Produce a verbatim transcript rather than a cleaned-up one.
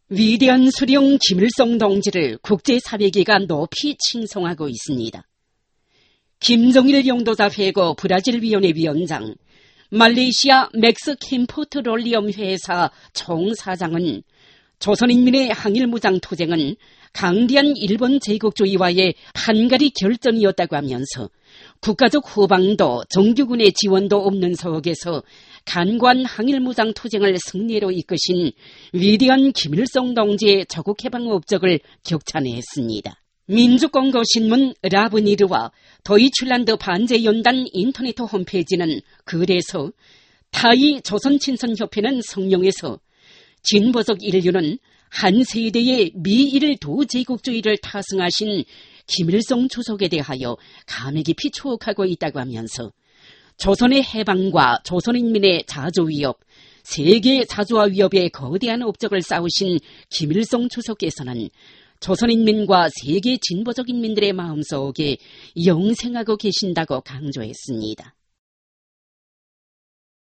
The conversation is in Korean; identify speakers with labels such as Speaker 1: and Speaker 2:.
Speaker 1: 위대한 수령 김일성 동지를 국제사회계가 높이 칭송하고 있습니다. 김정일 영도자 회고 브라질위원회 위원장, 말레이시아 맥스 캠포트 롤리엄 회사 총사장은 조선인민의 항일무장 투쟁은 강대한 일본 제국주의와의 판가리 결전이었다고 하면서 국가적 후방도 정규군의 지원도 없는 속에서 간관 항일무장 투쟁을 승리로 이끄신 위대한 김일성 동지의 조국해방 업적을 격찬했습니다. 민주공고신문 라브니르와 도이출란드 반제연단 인터넷 홈페이지는 글에서 타이 조선친선협회는 성명에서 진보적 인류는 한 세대의 미일 도제국주의를 타승하신 김일성 주석에 대하여 감회 깊이 추억하고 있다고 하면서 조선의 해방과 조선인민의 자주위협, 세계 자주화 위협의 거대한 업적을 쌓으신 김일성 주석께서는 조선인민과 세계 진보적 인민들의 마음속에 영생하고 계신다고 강조했습니다.